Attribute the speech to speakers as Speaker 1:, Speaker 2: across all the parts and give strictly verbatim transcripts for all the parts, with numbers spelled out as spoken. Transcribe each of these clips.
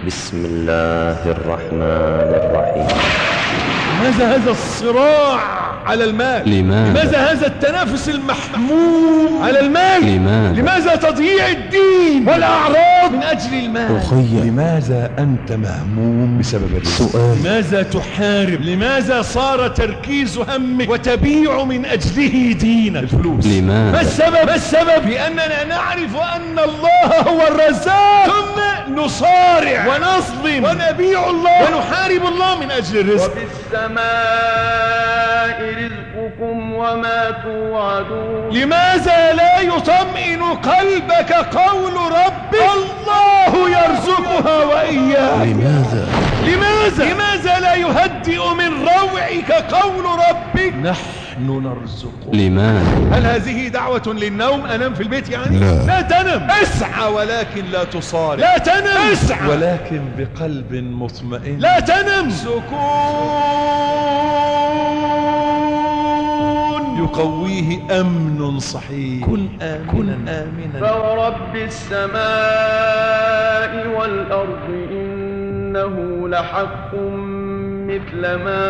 Speaker 1: بسم الله الرحمن الرحيم.
Speaker 2: لماذا هذا الصراع على المال؟
Speaker 1: لماذا؟
Speaker 2: لماذا هذا التنافس المحموم على المال؟
Speaker 1: لماذا؟
Speaker 2: لماذا تضييع الدين والأعراض من أجل المال؟
Speaker 3: أخي،
Speaker 2: لماذا أنت مهموم بسبب الرزق؟
Speaker 3: سؤال.
Speaker 2: لماذا تحارب؟ لماذا صار تركيز همك وتبيع من أجله دينك؟ الفلوس.
Speaker 1: لماذا؟
Speaker 2: ما السبب؟ ما السبب؟ لأننا نعرف أن الله هو الرزاق، ثم نصارع ونظلم ونبيع الله ونحارب الله من أجل الرزق.
Speaker 4: وفي السماء رزقكم وما توعدون.
Speaker 2: لماذا لا يطمئن قلبك قول ربك الله يرزقها وإياك؟
Speaker 3: لماذا؟
Speaker 2: لماذا؟ لماذا لا يهدئ من روعك قول ربك نحن نرزقك؟
Speaker 1: لماذا؟
Speaker 2: هل هذه دعوة للنوم؟ أنام في البيت يعني؟
Speaker 3: لا,
Speaker 2: لا تنم، اسعى ولكن لا تصارع. لا تنم، اسعى
Speaker 5: ولكن بقلب مطمئن.
Speaker 2: لا تنم. سكون يقويه أمن صحيح. كن آمنا, كن آمنا.
Speaker 4: فورب السماء والأرض إنه لحق مثل ما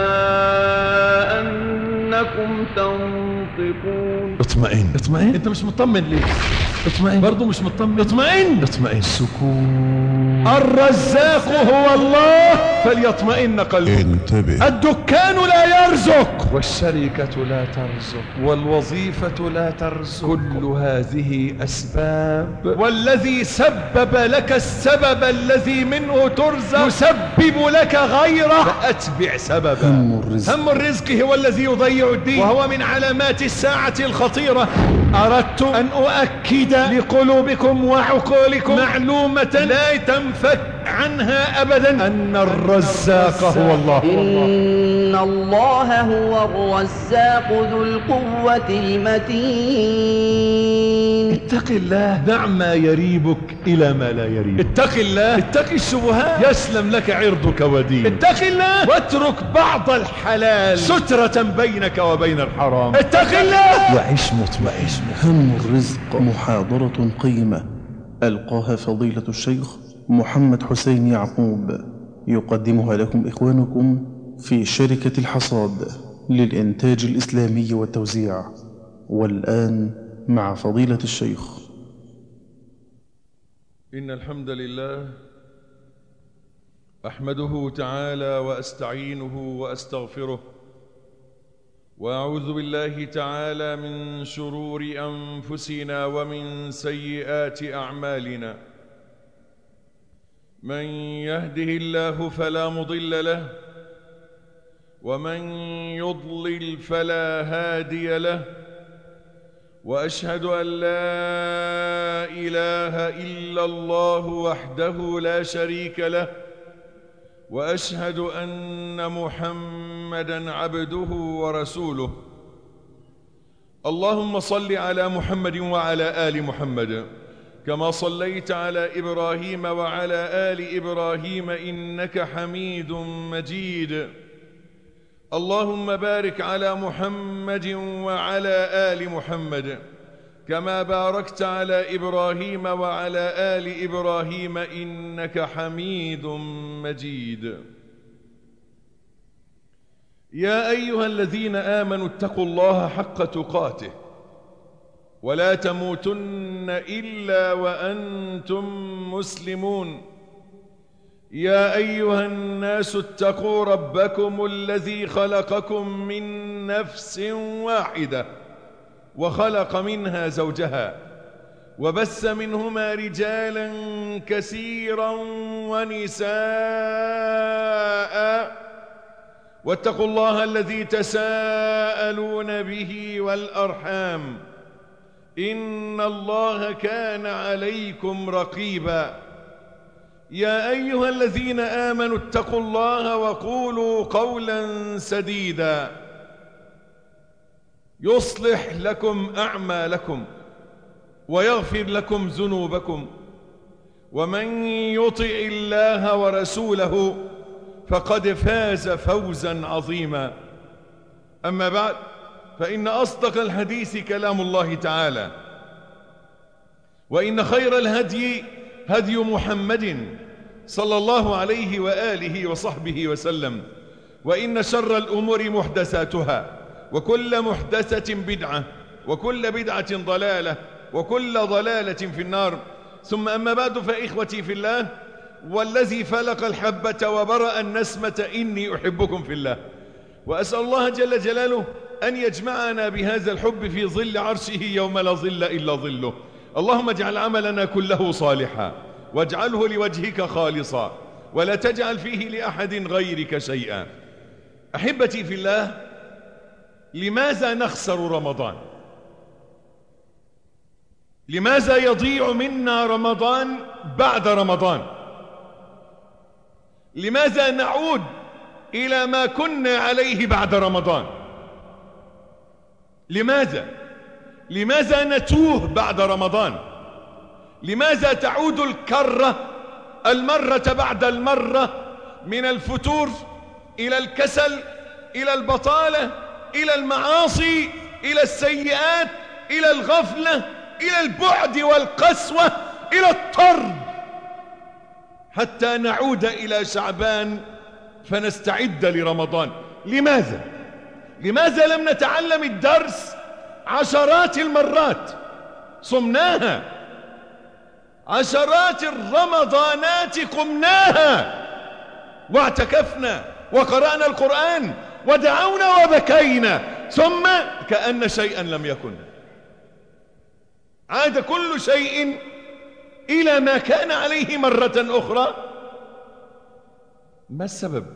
Speaker 4: أنكم تنطقون.
Speaker 5: اطمئن اطمئن.
Speaker 2: انت مش مطمن ليه؟
Speaker 5: اطمئن
Speaker 2: برضو مش مطمن. اطمئن
Speaker 5: اطمئن.
Speaker 2: سكون. الرزاق هو الله فليطمئن قلبك.
Speaker 3: انتبه.
Speaker 2: الدكان لا يرزق،
Speaker 5: والشركة لا ترزق، والوظيفة لا ترزق. كل هذه أسباب،
Speaker 2: والذي سبب لك السبب الذي منه ترزق يسبب لك غيره، فأتبع سببا.
Speaker 3: هم الرزق.
Speaker 2: هم الرزق هو الذي يضيع الدين، وهو من علامات الساعة الخطيرة. أردت أن أؤكد لقلوبكم وعقولكم معلومة لا تنفك عنها أبدا، أن الرزاق هو الله.
Speaker 6: إن الله هو الرزاق ذو القوة المتين.
Speaker 2: اتق الله، دع ما يريبك إلى ما لا يريب. اتق الله، اتق الشبهات يسلم لك عرضك ودينك. اتق الله واترك بعض الحلال سترة بينك وبين الحرام. اتق الله
Speaker 5: وعيش مطمئن.
Speaker 3: هم الرزق محاضرة قيمة ألقاها فضيلة الشيخ محمد حسين يعقوب، يقدمها لكم إخوانكم في شركة الحصاد للإنتاج الإسلامي والتوزيع. والآن مع فضيلة الشيخ.
Speaker 2: إن الحمد لله أحمده تعالى وأستعينه وأستغفره، وأعوذ بالله تعالى من شرور أنفسنا ومن سيئات أعمالنا. من يهده الله فلا مضل له، ومن يضلل فلا هادي له، وأشهد أن لا إله إلا الله وحده لا شريك له، وأشهد أن محمدًا عبده ورسوله. اللهم صل على محمد وعلى آل محمد كما صليت على إبراهيم وعلى آل إبراهيم إنك حميد مجيد. اللهم بارك على محمد وعلى آل محمد كما باركت على إبراهيم وعلى آل إبراهيم إنك حميد مجيد. يا أيها الذين آمنوا اتقوا الله حق تقاته ولا تموتن إلا وأنتم مسلمون. يا أيها الناس اتقوا ربكم الذي خلقكم من نفس واحدة وخلق منها زوجها وبث منهما رجالا كثيرا ونساء، واتقوا الله الذي تساءلون به والأرحام إن الله كان عليكم رقيبا. يا أيها الذين آمنوا اتقوا الله وقولوا قولا سديدا يصلح لكم أعمالكم ويغفر لكم ذنوبكم، ومن يطع الله ورسوله فقد فاز فوزا عظيما. أما بعد، فإن أصدق الحديث كلام الله تعالى، وإن خير الهدي هدي محمد صلى الله عليه وآله وصحبه وسلم: وإن شر الأمور محدثاتها، وكل محدثة بدعة، وكل بدعة ضلالة، وكل ضلالة في النار. ثم أما بعد، فإخوتي في الله، والذي فلق الحبة وبرأ النسمة إني أحبكم في الله، وأسأل الله جل جلاله أن يجمعنا بهذا الحب في ظل عرشه يوم لا ظل إلا ظله. اللهم اجعل عملنا كله صالحا، واجعله لوجهك خالصا، ولا تجعل فيه لأحد غيرك شيئا. أحبتي في الله، لماذا نخسر رمضان؟ لماذا يضيع منا رمضان بعد رمضان؟ لماذا نعود إلى ما كنا عليه بعد رمضان؟ لماذا؟ لماذا نتوه بعد رمضان؟ لماذا تعود الكرة المرة بعد المرة من الفتور إلى الكسل، إلى البطالة، إلى المعاصي، إلى السيئات، إلى الغفلة، إلى البعد والقسوة، إلى الطرد، حتى نعود إلى شعبان فنستعد لرمضان؟ لماذا؟ لماذا لم نتعلم الدرس عشرات المرات؟ صمناها، عشرات الرمضانات قمناها، واعتكفنا، وقرأنا القرآن، ودعونا وبكينا، ثم كأن شيئا لم يكن. عاد كل شيء إلى ما كان عليه مرة أخرى. ما السبب؟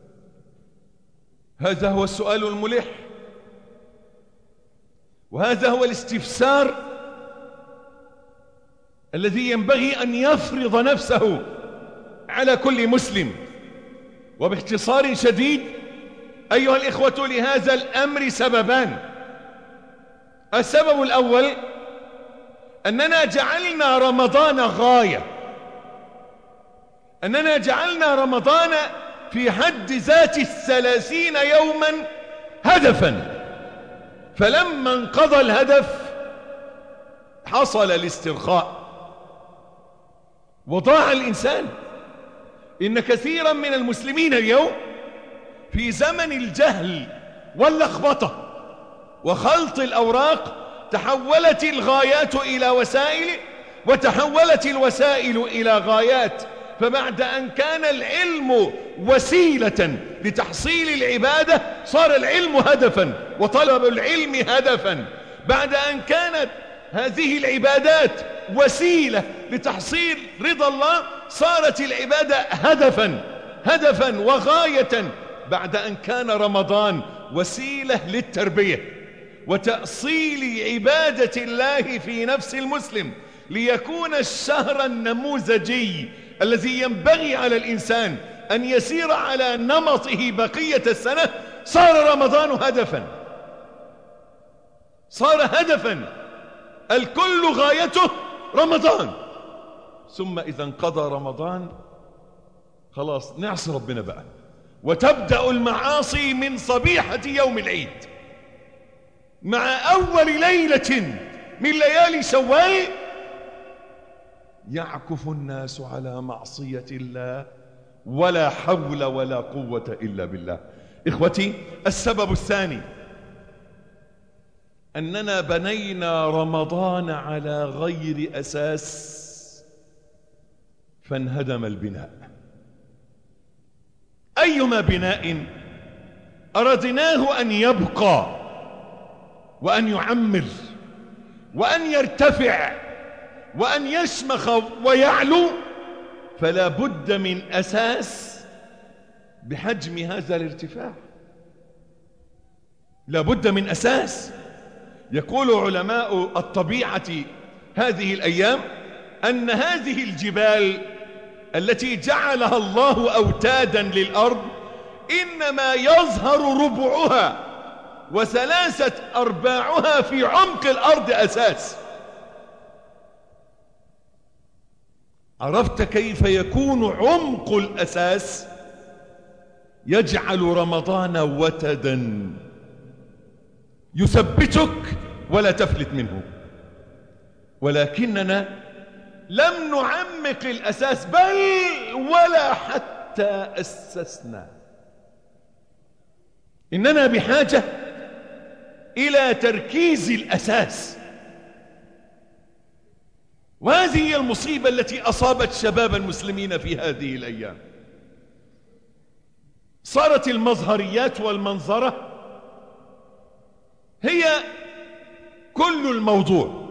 Speaker 2: هذا هو السؤال الملح، وهذا هو الاستفسار الذي ينبغي أن يفرض نفسه على كل مسلم. وباختصار شديد أيها الإخوة، لهذا الأمر سببان. السبب الأول أننا جعلنا رمضان غاية، أننا جعلنا رمضان في حد ذات الثلاثين يوما هدفا، فلما انقضى الهدف حصل الاسترخاء وضاع الإنسان. إن كثيرا من المسلمين اليوم في زمن الجهل واللخبطة وخلط الأوراق تحولت الغايات إلى وسائل، وتحولت الوسائل إلى غايات. فبعد أن كان العلم وسيلة لتحصيل العبادة، صار العلم هدفا، وطلب العلم هدفا. بعد أن كانت هذه العبادات وسيلة لتحصيل رضا الله، صارت العبادة هدفا هدفا وغاية. بعد أن كان رمضان وسيلة للتربية وتأصيل عبادة الله في نفس المسلم، ليكون الشهر النموذجي الذي ينبغي على الإنسان أن يسير على نمطه بقية السنة، صار رمضان هدفا، صار هدفا، الكل غايته رمضان. ثم إذا انقضى رمضان خلاص نعصي ربنا بقى، وتبدأ المعاصي من صبيحة يوم العيد، مع أول ليلة من ليالي شوال يعكف الناس على معصية الله، ولا حول ولا قوة إلا بالله. إخوتي، السبب الثاني أننا بنينا رمضان على غير أساس فانهدم البناء. أيما بناء أردناه أن يبقى وأن يعمر وأن يرتفع وأن يشمخ ويعلو، فلا بد من أساس بحجم هذا الارتفاع، لا بد من أساس. يقول علماء الطبيعة هذه الأيام أن هذه الجبال التي جعلها الله أوتادا للأرض إنما يظهر ربعها وثلاثة أرباعها في عمق الأرض أساس. عرفت كيف يكون عمق الأساس؟ يجعل رمضان وتدا يثبتك ولا تفلت منه. ولكننا لم نعمق الأساس بل ولا حتى أسسنا. إننا بحاجة إلى تركيز الأساس، وهذه هي المصيبة التي أصابت شباب المسلمين في هذه الأيام. صارت المظهريات والمنظرة هي كل الموضوع،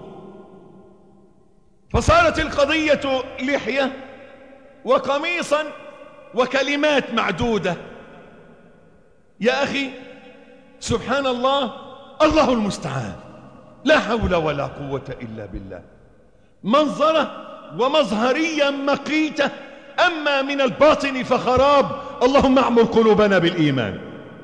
Speaker 2: فصارت القضية لحية وقميصا وكلمات معدودة. يا أخي سبحان الله، الله المستعان، لا حول ولا قوة إلا بالله. منظرة ومظهرية مقيتة، أما من الباطن فخراب. اللهم اعمر قلوبنا بالإيمان.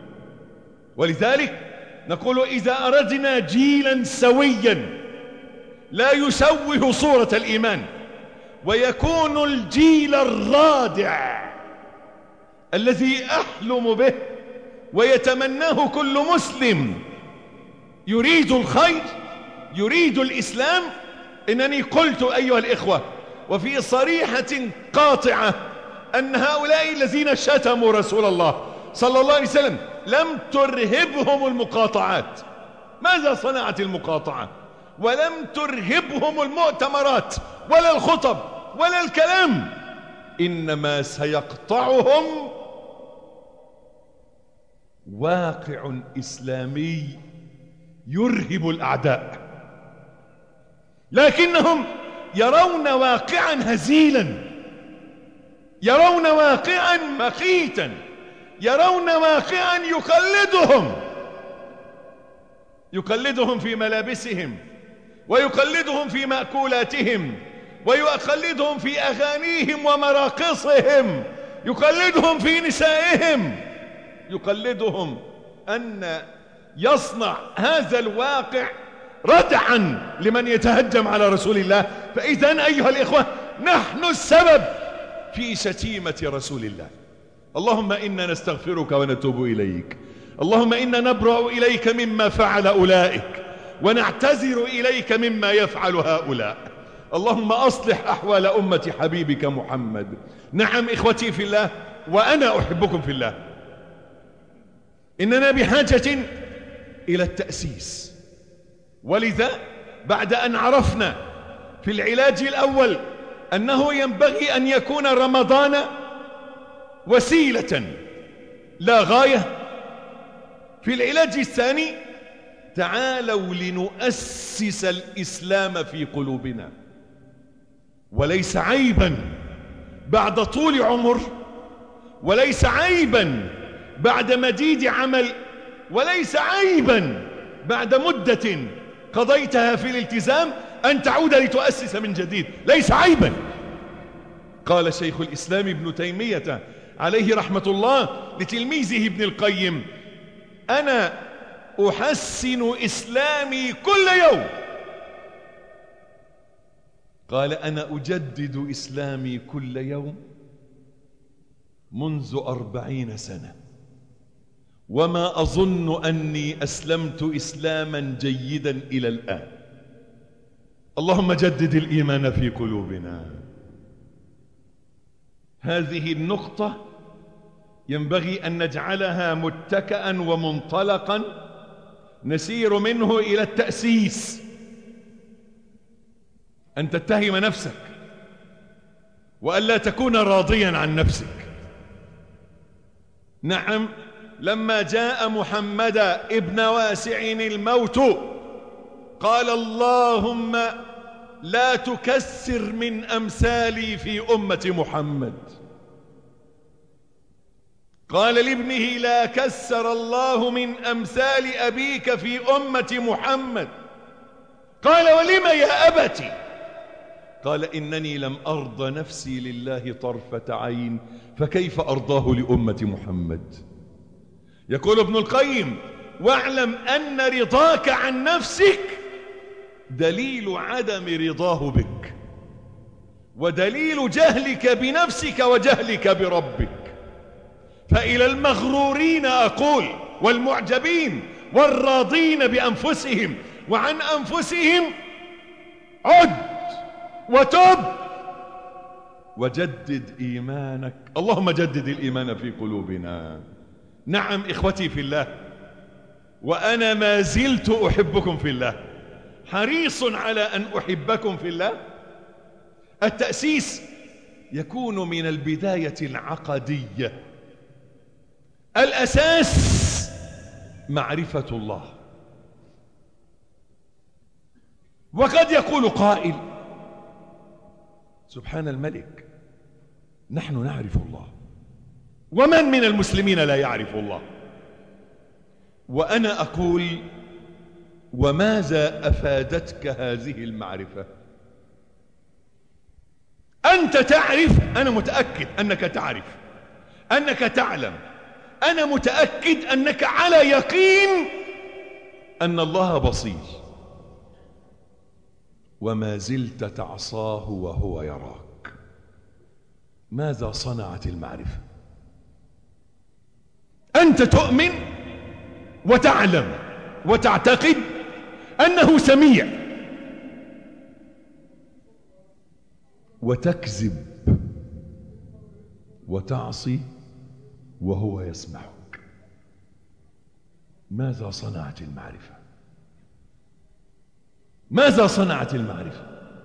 Speaker 2: ولذلك نقول إذا أردنا جيلا سويا لا يشوه صورة الإيمان، ويكون الجيل الرادع الذي أحلم به ويتمناه كل مسلم يريد الخير يريد الإسلام، إنني قلت أيها الإخوة وفي صريحة قاطعة أن هؤلاء الذين شتموا رسول الله صلى الله عليه وسلم لم ترهبهم المقاطعات. ماذا صنعت المقاطعة؟ ولم ترهبهم المؤتمرات ولا الخطب ولا الكلام، إنما سيقطعهم واقع إسلامي يرهب الأعداء، لكنهم يرون واقعا هزيلا، يرون واقعا مقيتا، يرون واقعا يقلدهم يقلدهم في ملابسهم، ويقلدهم في مأكولاتهم، ويقلدهم في أغانيهم ومراقصهم، يقلدهم في نسائهم، يقلدهم أن يصنع هذا الواقع ردعا لمن يتهجم على رسول الله. فإذن أيها الإخوة نحن السبب في شتيمة رسول الله. اللهم إنا نستغفرك ونتوب إليك، اللهم إنا نبرأ إليك مما فعل أولئك ونعتذر إليك مما يفعل هؤلاء. اللهم أصلح أحوال أمة حبيبك محمد. نعم إخوتي في الله، وأنا أحبكم في الله، إننا بحاجة إلى التأسيس. ولذا بعد أن عرفنا في العلاج الأول أنه ينبغي أن يكون رمضان وسيلة لا غاية، في العلاج الثاني تعالوا لنؤسس الإسلام في قلوبنا. وليس عيبا بعد طول عمر، وليس عيبا بعد مديد عمل، وليس عيبا بعد مدة قضيتها في الالتزام أن تعود لتؤسس من جديد، ليس عيبا. قال شيخ الإسلام ابن تيمية عليه رحمة الله لتلميذه ابن القيم: أنا أحسن إسلامي كل يوم. قال: أنا أجدد إسلامي كل يوم منذ أربعين سنة، وما أظن أني أسلمت إسلاما جيدا إلى الآن. اللهم جدد الإيمان في قلوبنا. هذه النقطة ينبغي أن نجعلها متكئا ومنطلقا نسير منه إلى التأسيس. أن تتهم نفسك وألا تكون راضيا عن نفسك. نعم، لما جاء محمد ابن واسع الموت قال: اللهم لا تكسر من أمثالي في أمة محمد. قال لابنه: لا كسر الله من أمثال أبيك في أمة محمد. قال: ولم يا أبتي؟ قال: إنني لم أرضى نفسي لله طرفة عين، فكيف أرضاه لأمة محمد؟ يقول ابن القيم: واعلم أن رضاك عن نفسك دليل عدم رضاه بك، ودليل جهلك بنفسك وجهلك بربك. فإلى المغرورين أقول، والمعجبين والراضين بأنفسهم وعن أنفسهم: عد وتب وجدد إيمانك. اللهم جدد الإيمان في قلوبنا. نعم إخوتي في الله، وأنا ما زلت أحبكم في الله، حريص على أن أحبكم في الله. التأسيس يكون من البداية العقدية. الأساس معرفة الله. وقد يقول قائل: سبحان الملك، نحن نعرف الله، ومن من المسلمين لا يعرف الله؟ وأنا أقول: وماذا أفادتك هذه المعرفة؟ أنت تعرف، أنا متأكد أنك تعرف، أنك تعلم، أنا متأكد أنك على يقين أن الله بصير، وما زلت تعصاه وهو يراك. ماذا صنعت المعرفة؟ أنت تؤمن وتعلم وتعتقد أنه سميع، وتكذب وتعصي وهو يسمعك. ماذا صنعت المعرفة؟ ماذا صنعت المعرفة؟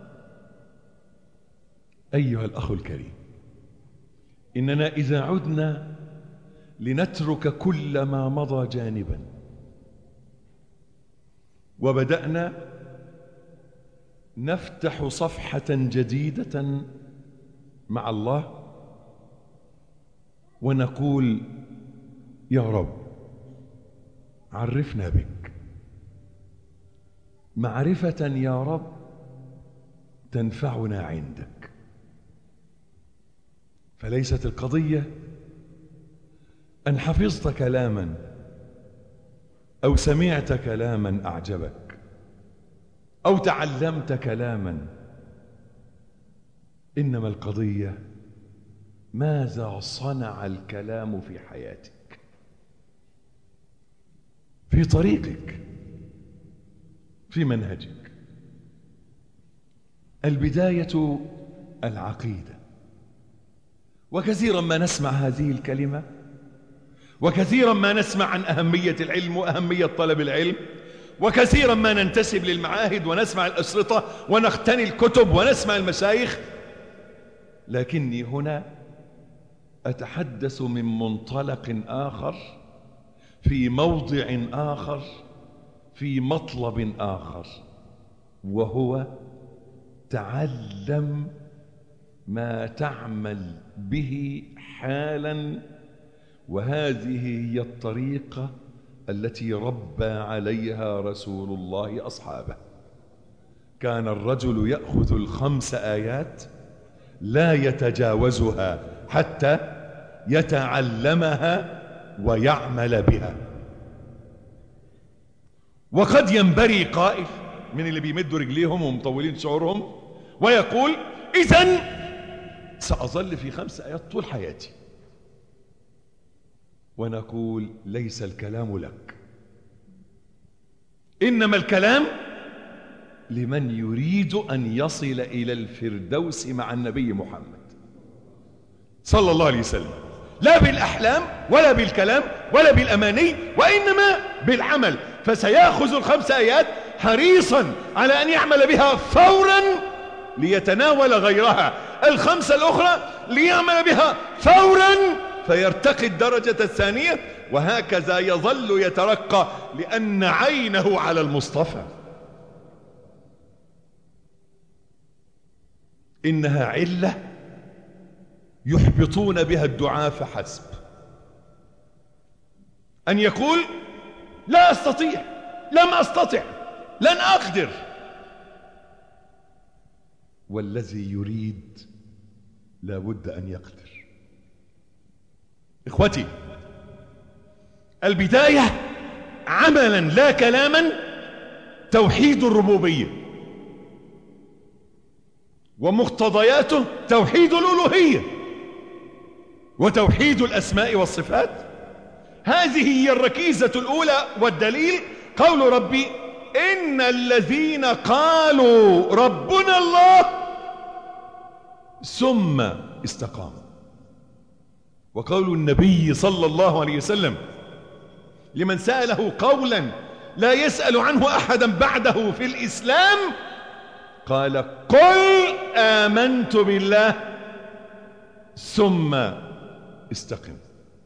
Speaker 2: أيها الأخ الكريم، إننا إذا عدنا لنترك كل ما مضى جانبا وبدأنا نفتح صفحة جديدة مع الله ونقول: يا رب عرفنا بك. معرفة يا رب تنفعنا عندك. فليست القضية أن حفظت كلاما أو سمعت كلاما أعجبك أو تعلمت كلاما، إنما القضية ماذا صنع الكلام في حياتك، في طريقك، في منهجك. البداية العقيدة. وكثيرا ما نسمع هذه الكلمة، وكثيرا ما نسمع عن أهمية العلم وأهمية طلب العلم، وكثيرا ما ننتسب للمعاهد ونسمع الأشرطة ونختني الكتب ونسمع المشايخ، لكني هنا أتحدث من منطلق آخر، في موضع آخر، في مطلب آخر، وهو تعلم ما تعمل به حالا. وهذه هي الطريقة التي ربى عليها رسول الله أصحابه. كان الرجل يأخذ الخمس آيات لا يتجاوزها حتى يتعلمها ويعمل بها. وقد ينبري قائل من اللي بيمدوا رجليهم ومطولين شعورهم ويقول: إذن سأظل في خمس آيات طول حياتي. ونقول: ليس الكلام لك، إنما الكلام لمن يريد أن يصل إلى الفردوس مع النبي محمد صلى الله عليه وسلم، لا بالأحلام ولا بالكلام ولا بالأماني، وإنما بالعمل. فسيأخذ الخمس آيات حريصا على أن يعمل بها فورا ليتناول غيرها، الخمسة الأخرى ليعمل بها فورا فيرتقي الدرجة الثانية، وهكذا يظل يترقى، لأن عينه على المصطفى. إنها علة يحبطون بها الدعاء فحسب، أن يقول: لا أستطيع، لم أستطع، لن أقدر. والذي يريد لا بد أن يقدر. إخوتي، البداية عملا لا كلاما توحيد الربوبية، ومقتضياته توحيد الألوهية وتوحيد الأسماء والصفات. هذه هي الركيزة الأولى، والدليل قول ربي: إن الذين قالوا ربنا الله ثم استقام. وقول النبي صلى الله عليه وسلم لمن سأله قولا لا يسأل عنه أحدا بعده في الإسلام قال قل آمنت بالله ثم استقم.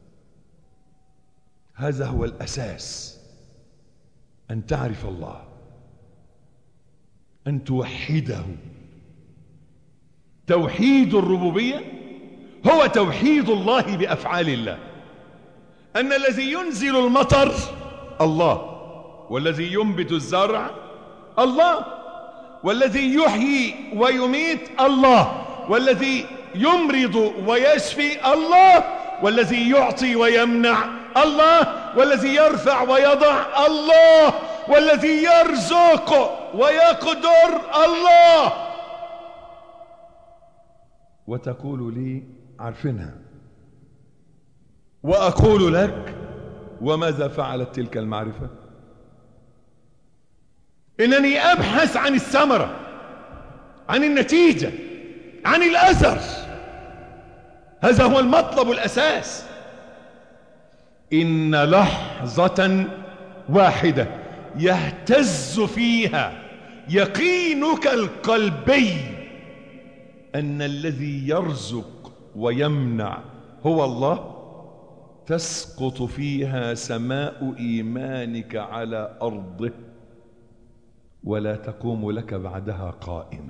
Speaker 2: هذا هو الأساس، أن تعرف الله، أن توحده. توحيد الربوبية هو توحيد الله بأفعال الله، أن الذي ينزل المطر الله، والذي ينبت الزرع الله، والذي يحيي ويميت الله، والذي يمرض ويشفي الله، والذي يعطي ويمنع الله، والذي يرفع ويضع الله، والذي يرزق ويقدر الله. وتقول لي عارفينها، وأقول لك وماذا فعلت تلك المعرفة؟ إنني أبحث عن الثمرة، عن النتيجة، عن الأثر. هذا هو المطلب الأساس. إن لحظة واحدة يهتز فيها يقينك القلبي أن الذي يرزق ويمنع هو الله، تسقط فيها سماء إيمانك على أرضه، ولا تقوم لك بعدها قائمة.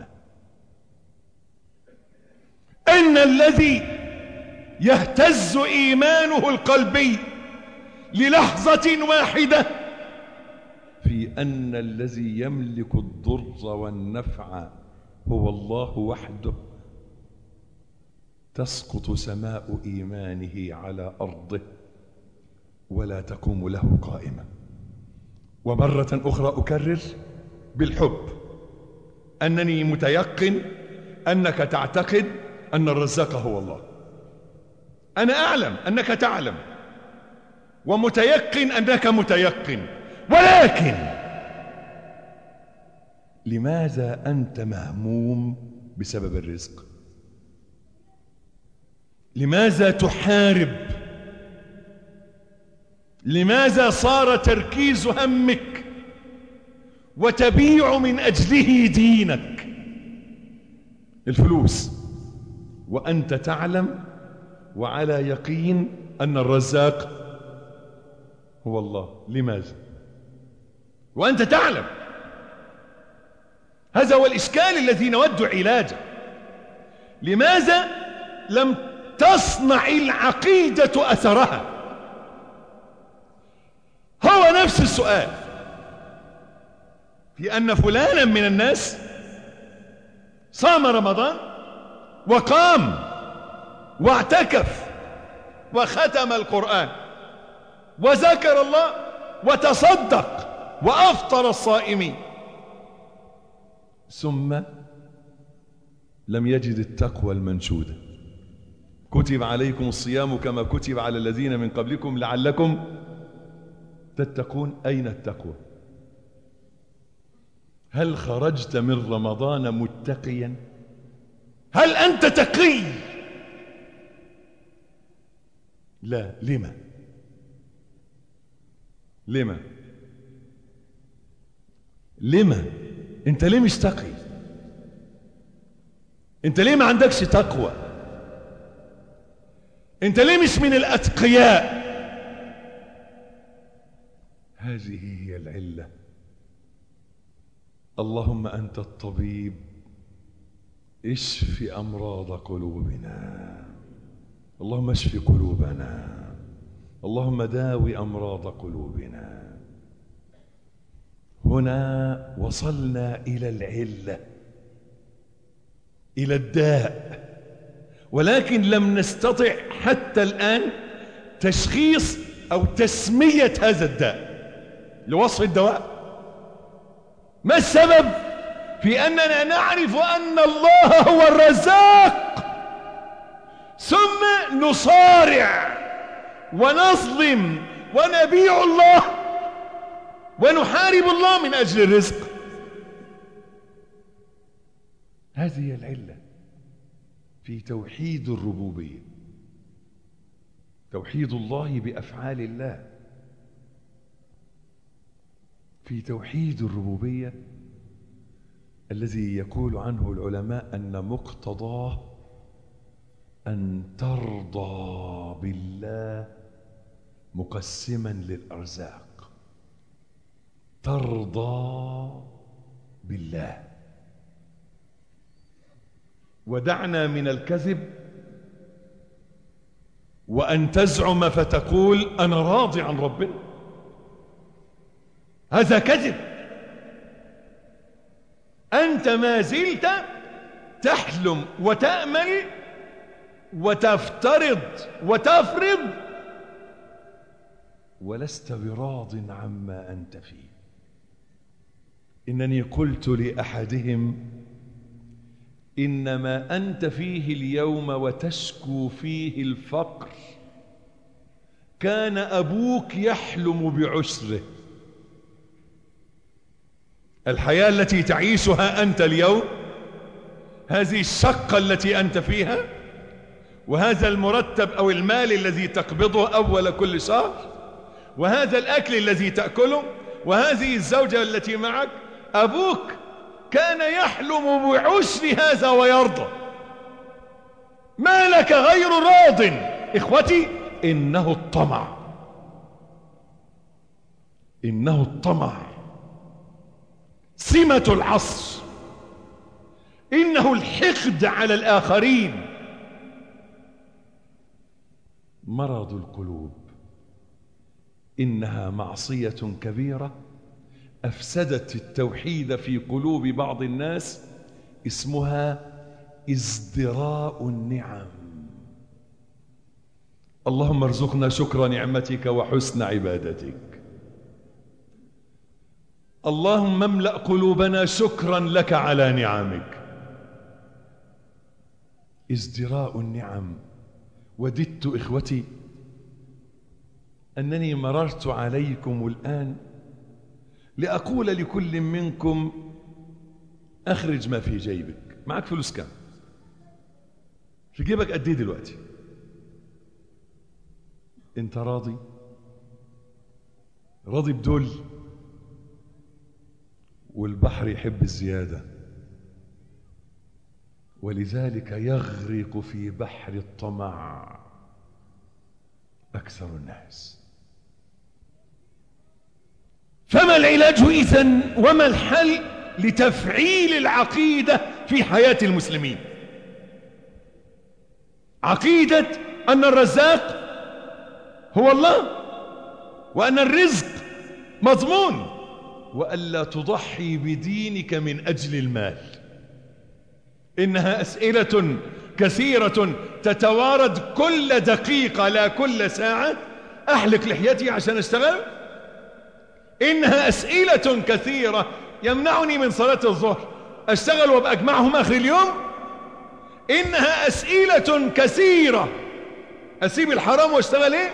Speaker 2: إن الذي يهتز إيمانه القلبي للحظة واحدة في أن الذي يملك الضر والنفع هو الله وحده، تسقط سماء إيمانه على أرضه ولا تقوم له قائمة. ومرة أخرى أكرر بالحب أنني متيقن أنك تعتقد أن الرزاق هو الله. أنا أعلم أنك تعلم، ومتيقن أنك متيقن، ولكن لماذا أنت مهموم بسبب الرزق؟ لماذا تحارب؟ لماذا صار تركيز همك وتبيع من أجله دينك الفلوس، وأنت تعلم وعلى يقين أن الرزاق هو الله؟ لماذا؟ وأنت تعلم. هذا هو الإشكال الذي نود علاجه. لماذا لم تصنع العقيدة أثرها؟ هو نفس السؤال في أن فلانا من الناس صام رمضان وقام واعتكف وختم القرآن وذكر الله وتصدق وأفطر الصائمين، ثم لم يجد التقوى المنشودة. كتب عليكم الصيام كما كتب على الذين من قبلكم لعلكم تتقون. أين التقوى؟ هل خرجت من رمضان متقيا؟ هل أنت تقي؟ لا. لما؟ لما؟ لما؟ انت ليه مش تقي؟ انت ليه ما عندكش تقوى؟ انت ليه مش من الأتقياء؟ هذه هي العلة. اللهم أنت الطبيب، اشف أمراض قلوبنا. اللهم اشف قلوبنا، اللهم داوي أمراض قلوبنا. هنا وصلنا إلى العلة، إلى الداء، ولكن لم نستطع حتى الآن تشخيص أو تسمية هذا الداء لوصف الدواء. ما السبب في أننا نعرف أن الله هو الرزاق ثم نصارع ونظلم ونبيع الله ونحارب الله من أجل الرزق؟ هذه العلة
Speaker 5: في توحيد الربوبية، توحيد الله بأفعال الله. في توحيد الربوبية الذي يقول عنه العلماء أن مقتضاه أن ترضى بالله مقسما للأرزاق. ترضى بالله. ودعنا من الكذب وأن تزعم فتقول أنا راضي عن ربنا، هذا كذب. أنت ما زلت تحلم وتأمل وتفترض وتفرض ولست براض عما أنت فيه. إنني قلت لأحدهم إنما أنت فيه اليوم وتشكو فيه الفقر كان أبوك يحلم بعسره. الحياة التي تعيشها أنت اليوم، هذه الشقة التي أنت فيها، وهذا المرتب أو المال الذي تقبضه أول كل شهر، وهذا الأكل الذي تأكله، وهذه الزوجة التي معك، أبوك كان يحلم بعسر هذا ويرضى. ما لك غير راض. إخوتي، إنه الطمع، إنه الطمع سمة العصر، إنه الحقد على الآخرين، مرض القلوب. إنها معصية كبيرة أفسدت التوحيد في قلوب بعض الناس، اسمها ازدراء النعم. اللهم ارزقنا شكر نعمتك وحسن عبادتك. اللهم املأ قلوبنا شكرا لك على نعمك. ازدراء النعم. وددت إخوتي أنني مررت عليكم الآن لأقول لكل منكم أخرج ما في جيبك. معك فلوس كام؟ في جيبك قد ايه دلوقتي؟ انت راضي؟ راضي بدول؟ والبحر يحب الزيادة، ولذلك يغرق في بحر الطمع أكثر الناس. فما العلاج إذن وما الحل لتفعيل العقيدة في حياة المسلمين؟ عقيدة أن الرزاق هو الله، وأن الرزق مضمون، وألا تضحي بدينك من أجل المال. إنها أسئلة كثيرة تتوارد كل دقيقة لا كل ساعة. أحلق لحيتي عشان أشتغل؟ إنها أسئلة كثيرة يمنعني من صلاة الظهر، أشتغل وأبقى أجمعهم آخر اليوم؟ إنها أسئلة كثيرة، أسيب الحرام وأشتغل إيه؟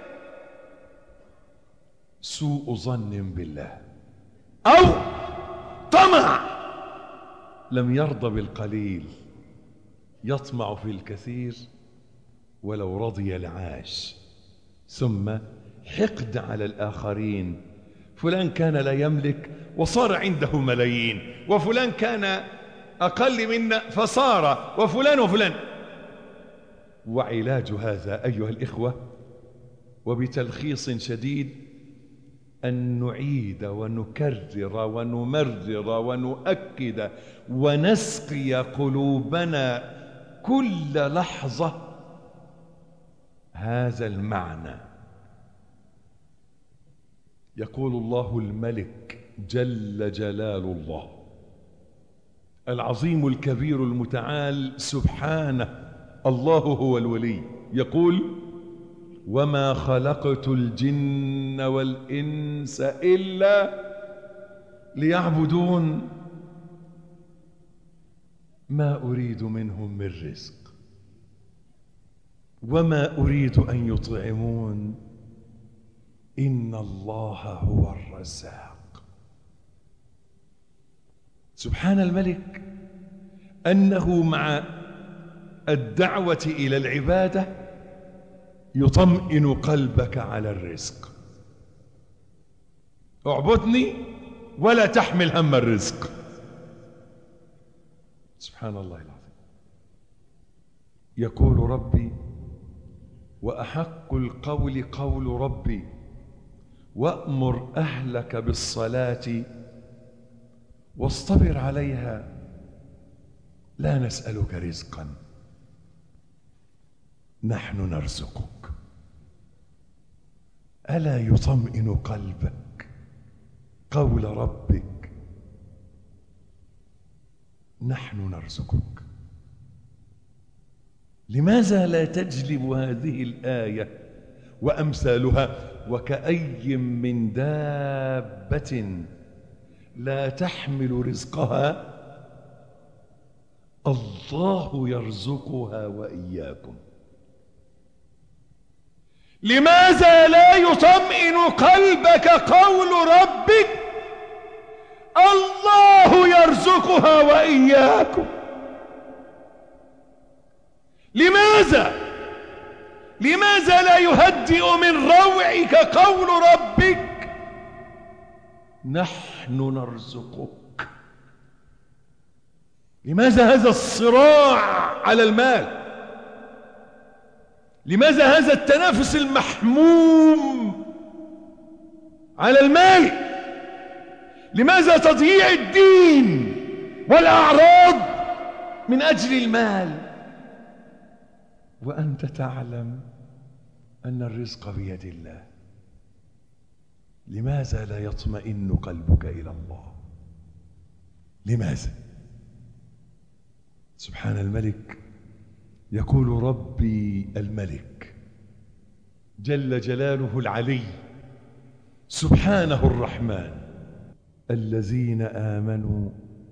Speaker 5: سوء ظن بالله، أو طمع. لم يرضى بالقليل، يطمع في الكثير ولو رضي العاش. ثم حقد على الآخرين. فلان كان لا يملك وصار عنده ملايين، وفلان كان أقل منا فصار، وفلان وفلان. وعلاج هذا أيها الإخوة وبتلخيص شديد أن نعيد ونكرر ونمرر ونؤكد ونسقي قلوبنا كل لحظة هذا المعنى. يقول الله الملك جل جلال الله العظيم الكبير المتعال سبحانه، الله هو الولي، يقول وما خلقت الجن والإنس إلا ليعبدون ما أريد منهم من رزق وما أريد أن يطعمون إن الله هو الرزاق. سبحان الملك أنه مع الدعوة إلى العبادة يطمئن قلبك على الرزق. اعبدني ولا تحمل هم الرزق. سبحان الله العظيم. يقول ربي: وأحق القول قول ربي وأمر أهلك بالصلاة واصطبر عليها لا نسألك رزقا نحن نرزقك. ألا يطمئن قلبك قول ربك نحن نرزقك؟ لماذا لا تجلب هذه الآية وأمثالها؟ وكأي من دابة لا تحمل رزقها الله يرزقها وإياكم. لماذا لا يطمئن قلبك قول ربك الله يرزقها وإياكم؟ لماذا لماذا لا يهدئ من روعك قول ربك نحن نرزقك؟ لماذا هذا الصراع على المال؟ لماذا هذا التنافس المحموم على المال؟ لماذا تضييع الدين والأعراض من أجل المال وأنت تعلم أن الرزق بيد الله؟ لماذا لا يطمئن قلبك إلى الله؟ لماذا؟ سبحان الملك. يقول ربي الملك جل جلاله العلي سبحانه الرحمن: الذين آمنوا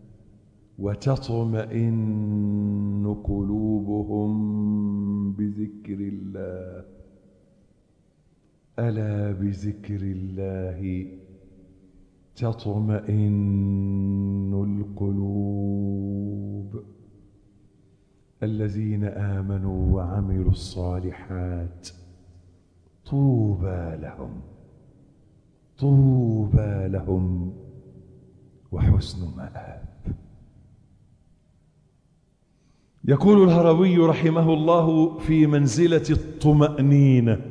Speaker 5: وتطمئن قلوبهم بذكر الله ألا بذكر الله تطمئن القلوب. الذين آمنوا وعملوا الصالحات طوبى لهم طوبى لهم وحسن مآب. يقول الهروي رحمه الله في منزلة الطمأنينة: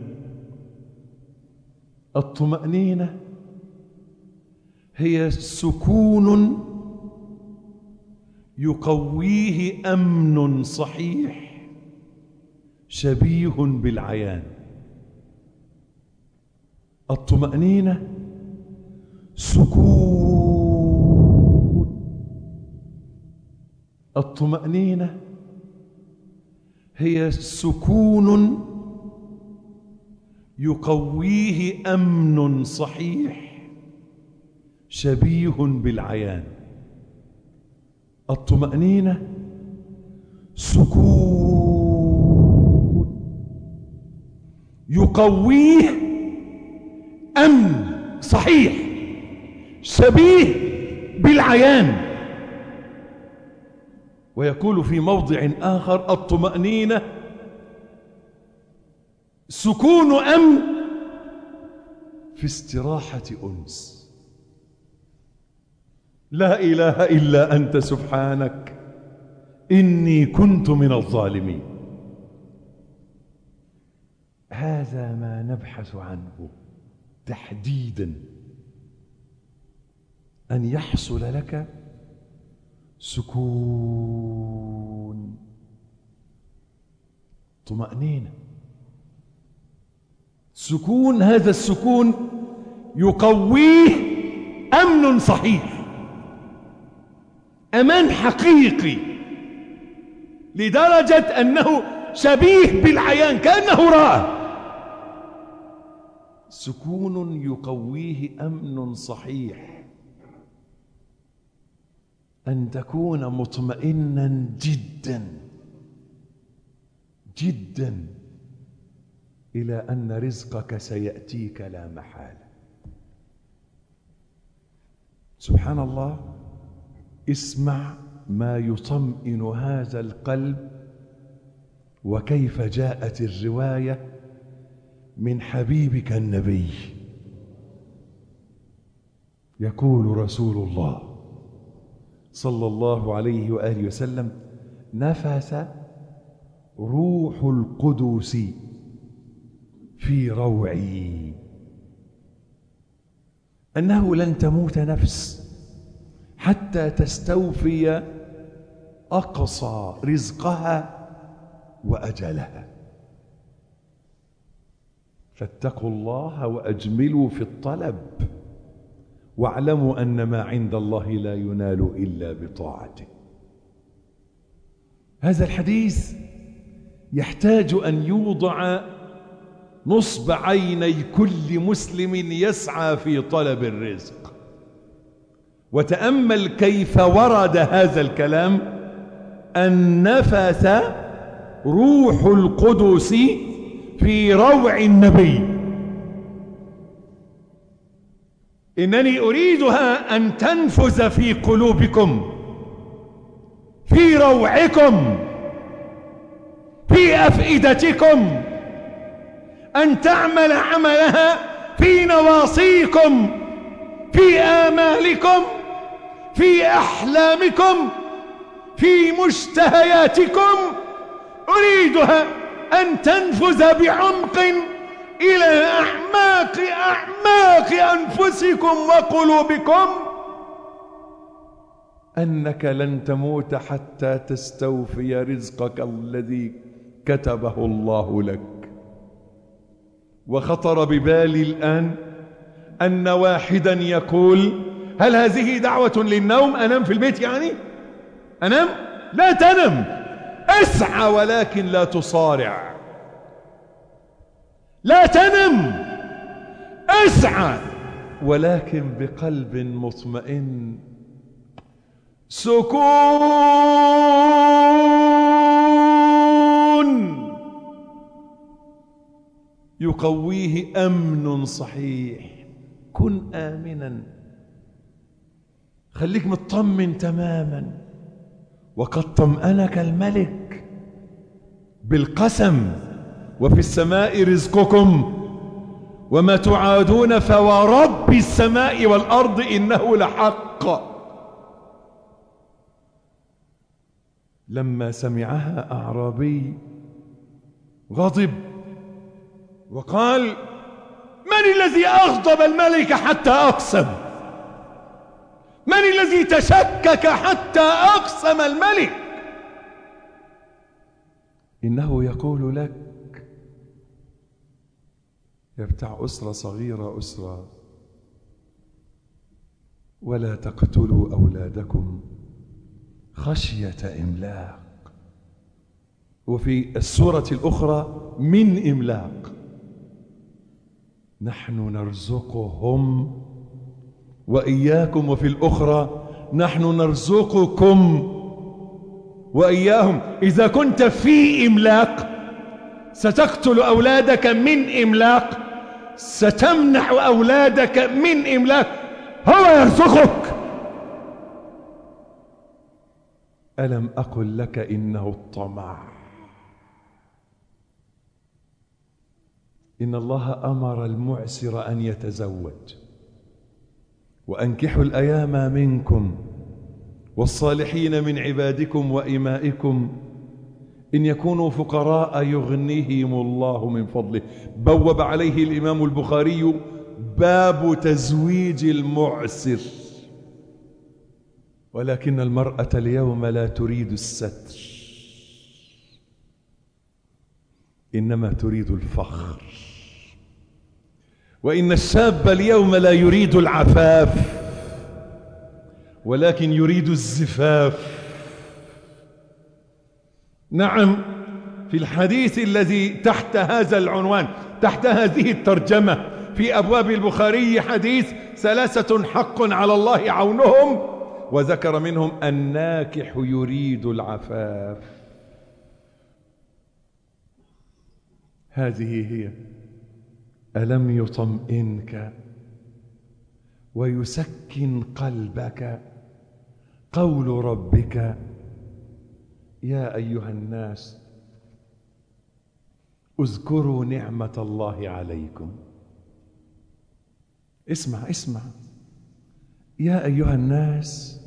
Speaker 5: الطمأنينة هي سكون يقويه أمن صحيح شبيه بالعيان. الطمأنينة سكون. الطمأنينة هي سكون يقويه أمن صحيح شبيه بالعيان. الطمأنينة سكون يقويه أمن صحيح شبيه بالعيان. ويقول في موضع آخر: الطمأنينة سكون أمن في استراحة أنس. لا إله إلا أنت سبحانك إني كنت من الظالمين. هذا ما نبحث عنه تحديدا، أن يحصل لك سكون، طمأنينة. سكون، هذا السكون يقويه أمن صحيح، أمان حقيقي لدرجة أنه شبيه بالعيان كأنه رآه. سكون يقويه أمن صحيح، أن تكون مطمئنا جدا جدا إلى أن رزقك سيأتيك لا محالة. سبحان الله. اسمع ما يطمئن هذا القلب وكيف جاءت الرواية من حبيبك النبي. يقول رسول الله صلى الله عليه وآله وسلم: نفس روح القدس في روعي أنه لن تموت نفس حتى تستوفي أقصى رزقها وأجلها، فاتقوا الله وأجملوا في الطلب، واعلموا أن ما عند الله لا ينال إلا بطاعته. هذا الحديث يحتاج أن يوضع نصب عيني كل مسلم يسعى في طلب الرزق. وتأمل كيف ورد هذا الكلام: أن نفث روح القدس في روع النبي. إنني أريدها أن تنفذ في قلوبكم، في روعكم، في أفئدتكم، أن تعمل عملها في نواصيكم، في آمالكم، في أحلامكم، في مشتهياتكم. أريدها أن تنفذ بعمق إلى أعماق أعماق أنفسكم وقلوبكم، أنك لن تموت حتى تستوفي رزقك الذي كتبه الله لك. وخطر ببالي الآن أن واحدا يقول: هل هذه دعوة للنوم؟ أنام في البيت يعني؟ أنام؟ لا تنم، اسعى ولكن لا تصارع. لا تنم، اسعى ولكن بقلب مطمئن. سكون يقويه أمن صحيح. كن آمنا، خليك مطمن تماما. وقد طمأنك الملك بالقسم: وفي السماء رزقكم وما توعدون فورب السماء والأرض إنه لحق. لما سمعها أعرابي غضب وقال: من الذي أغضب الملك حتى أقسم؟ من الذي تشكك حتى أقسم الملك؟ إنه يقول لك يا بتاع أسرة صغيرة، أسرة: ولا تقتلوا أولادكم خشية إملاق. وفي السورة الأخرى: من إملاق. نحن نرزقهم وإياكم. وفي الأخرى: نحن نرزقكم وإياهم. إذا كنت في إملاق ستقتل أولادك من إملاق، ستمنع أولادك من إملاق. هو يرزقك. ألم أقل لك إنه الطمع؟ إن الله أمر المعسر أن يتزوج: وأنكحوا الأيام منكم والصالحين من عبادكم وإمائكم إن يكونوا فقراء يغنيهم الله من فضله. بوب عليه الإمام البخاري: باب تزويج المعسر. ولكن المرأة اليوم لا تريد الستر، إنما تريد الفخر. وإن الشاب اليوم لا يريد العفاف ولكن يريد الزفاف. نعم، في الحديث الذي تحت هذا العنوان، تحت هذه الترجمة في أبواب البخاري، حديث ثلاثة حق على الله عونهم، وذكر منهم الناكح يريد العفاف. هذه هي. ألم يطمئنك ويسكن قلبك قول ربك: يا أيها الناس اذكروا نعمة الله عليكم. اسمع اسمع يا أيها الناس،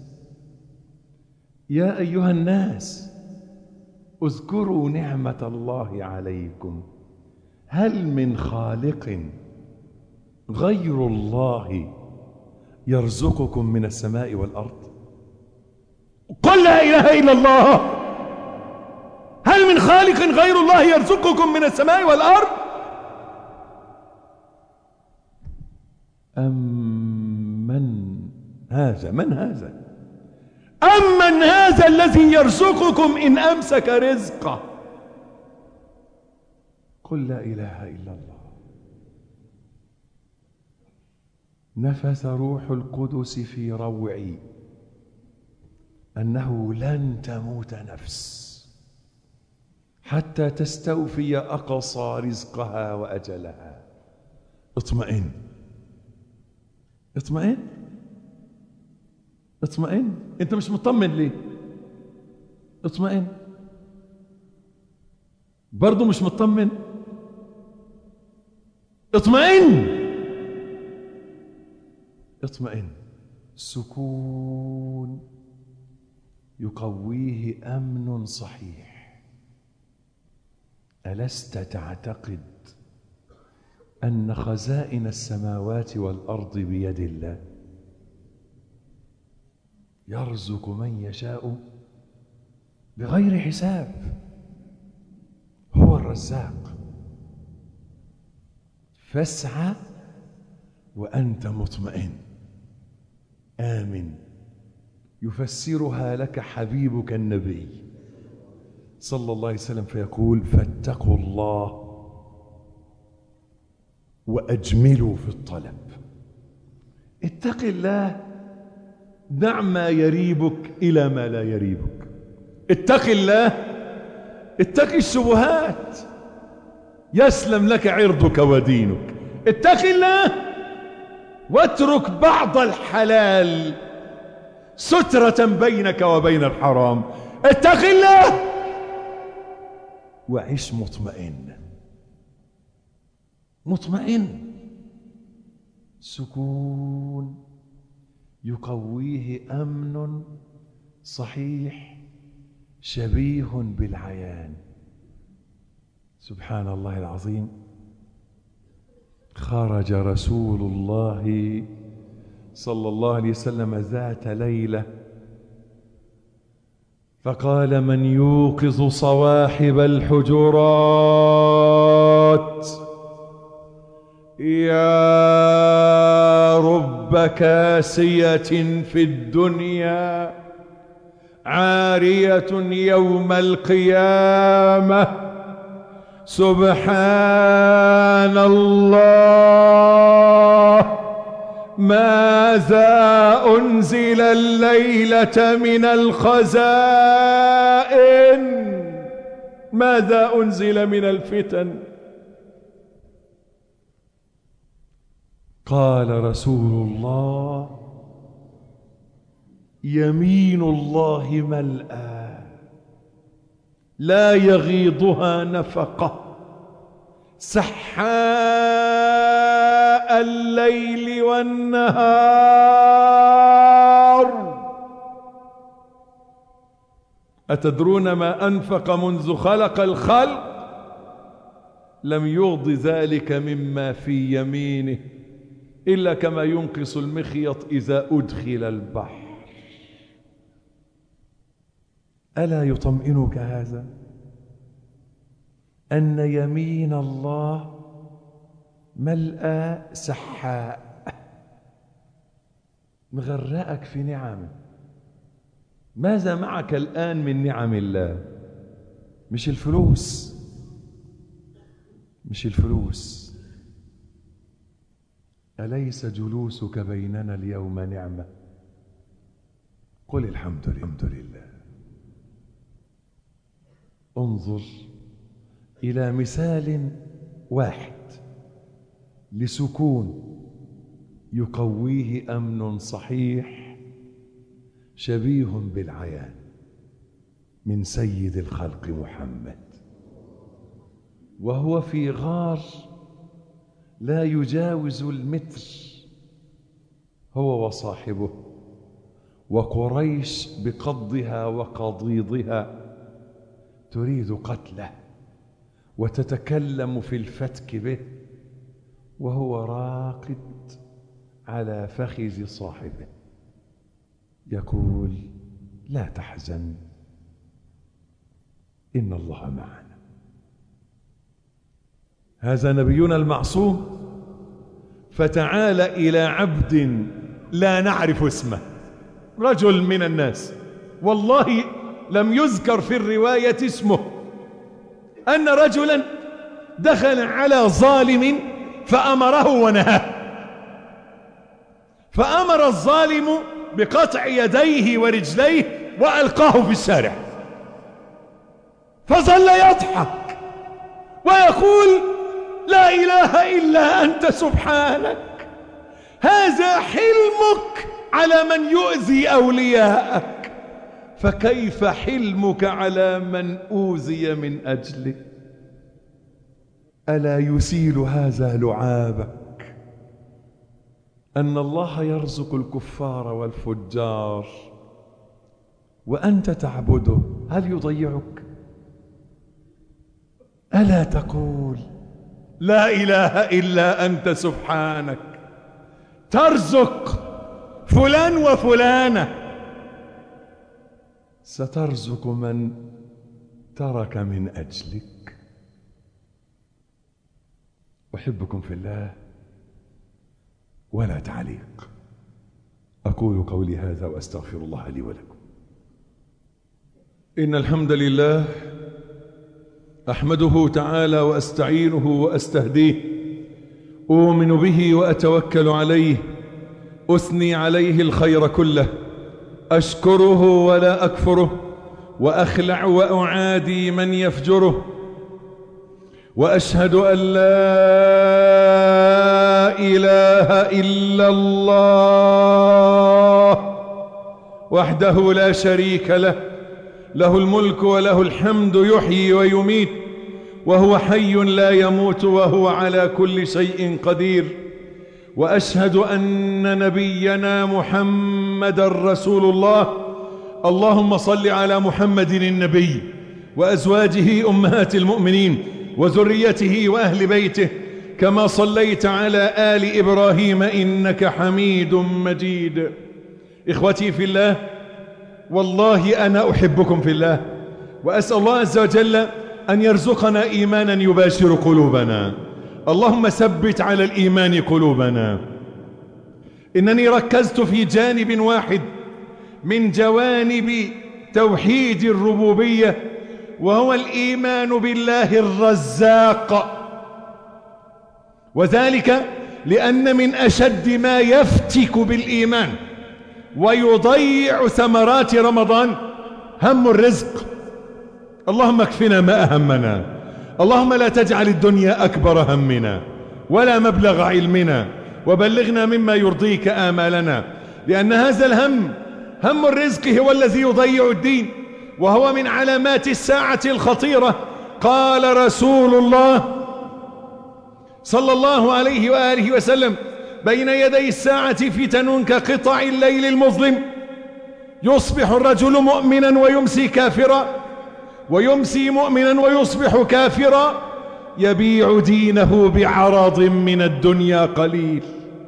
Speaker 5: يا أيها الناس اذكروا نعمة الله عليكم هل من خالق غير الله يرزقكم من السماء والأرض؟ قل لا إله إلا الله. هل من خالق غير الله يرزقكم من السماء والأرض؟ أم من هذا من هذا أمن هذا الذي يرزقكم إن أمسك رزقه؟ قل لا إله إلا الله. نفث روح القدس في روعي أنه لن تموت نفس حتى تستوفي أقصى رزقها وأجلها. اطمئن اطمئن اطمئن. انت مش مطمن ليه؟ اطمئن. برضو مش مطمن؟ اطمئن اطمئن. سكون يقويه أمن صحيح. ألست تعتقد أن خزائن السماوات والأرض بيد الله؟ يرزق من يشاء بغير حساب. هو الرزاق. فاسعى وأنت مطمئن آمن. يفسرها لك حبيبك النبي صلى الله عليه وسلم فيقول فاتقوا الله وأجملوا في الطلب. اتق الله، دع ما يريبك إلى ما لا يريبك. اتق الله، اتق الشبهات يسلم لك عرضك ودينك. اتق الله واترك بعض الحلال سترة بينك وبين الحرام. اتق الله وعيش مطمئن مطمئن. سكون يقويه أمن صحيح شبيه بالعيان. سبحان الله العظيم. خرج رسول الله صلى الله عليه وسلم ذات ليلة فقال من يوقظ صواحب الحجرات؟ يا رب كاسية في الدنيا عارية يوم القيامة. سبحان الله، ماذا أنزل الليلة من الخزائن؟ ماذا أنزل من الفتن؟ قال رسول الله يمين الله ملأى لا يغيضها نفقة، سحاء الليل والنهار. أتدرون ما أنفق منذ خلق الخلق؟ لم يغض ذلك مما في يمينه إلا كما ينقص المخيط إذا أدخل البحر. ألا يطمئنك هذا أن يمين الله ملأى سحاء مغرقك في نعمه؟ ماذا معك الآن من نعم الله؟ مش الفلوس، مش الفلوس. أليس جلوسك بيننا اليوم نعمة؟ قل الحمد لله. الحمد لله. انظر إلى مثال واحد لسكون يقويه أمن صحيح شبيه بالعيان من سيد الخلق محمد.
Speaker 2: وهو في غار لا يجاوز المتر، هو وصاحبه، وقريش بقضها وقضيضها تريد قتله وتتكلم في الفتك به، وهو راقد على فخذ صاحبه يقول: لا تحزن، إن الله معنا. هذا نبينا المعصوم. فتعال إلى عبد لا نعرف اسمه، رجل من الناس، والله لم يذكر في الرواية اسمه، أن رجلا دخل على ظالم فأمره ونهاه، فأمر الظالم بقطع يديه ورجليه وألقاه في الشارع، فظل يضحك ويقول: لا إله إلا أنت سبحانك، هذا حلمك على من يؤذي أولياءك، فكيف حلمك على من أوذي من أجله؟ ألا يسيل هذا لعابك أن الله يرزق الكفار والفجار وأنت تعبده؟ هل يضيعك؟ ألا تقول: لا إله إلا أنت سبحانك، ترزق فلان وفلانة، سترزق من ترك من أجلك. أحبكم في الله، ولا تعليق. أقول قولي هذا وأستغفر الله لي ولكم. إن الحمد لله أحمده تعالى وأستعينه وأستهديه، أؤمن به وأتوكل عليه، أثني عليه الخير كله، أشكره ولا أكفره، وأخلع وأعادي من يفجره، وأشهد أن لا إله إلا الله وحده لا شريك له، له الملك وله الحمد، يحيي ويميت وهو حي لا يموت وهو على كل شيء قدير. وأشهد أن نبينا محمد رسول الله. اللهم صل على محمد النبي وأزواجه أمهات المؤمنين وذريته وأهل بيته، كما صليت على آل إبراهيم إنك حميد مجيد. إخوتي في الله، والله أنا أحبكم في الله، وأسأل الله عز وجل أن يرزقنا إيمانا يباشر قلوبنا. اللهم ثبت على الإيمان قلوبنا. إنني ركزت في جانب واحد من جوانب توحيد الربوبية، وهو الإيمان بالله الرزاق، وذلك لأن من أشد ما يفتك بالإيمان ويضيع ثمرات رمضان هم الرزق. اللهم اكفنا ما أهمنا، اللهم لا تجعل الدنيا أكبر همنا ولا مبلغ علمنا، وبلغنا مما يرضيك آمالنا، لأن هذا الهم، هم الرزق، هو الذي يضيع الدين، وهو من علامات الساعة الخطيرة. قال رسول الله صلى الله عليه وآله وسلم: بين يدي الساعة فتن كقطع الليل المظلم، يصبح الرجل مؤمنا ويمسي كافرا، ويمسي مؤمنا ويصبح كافرا، يبيع دينه بعرض من الدنيا قليل،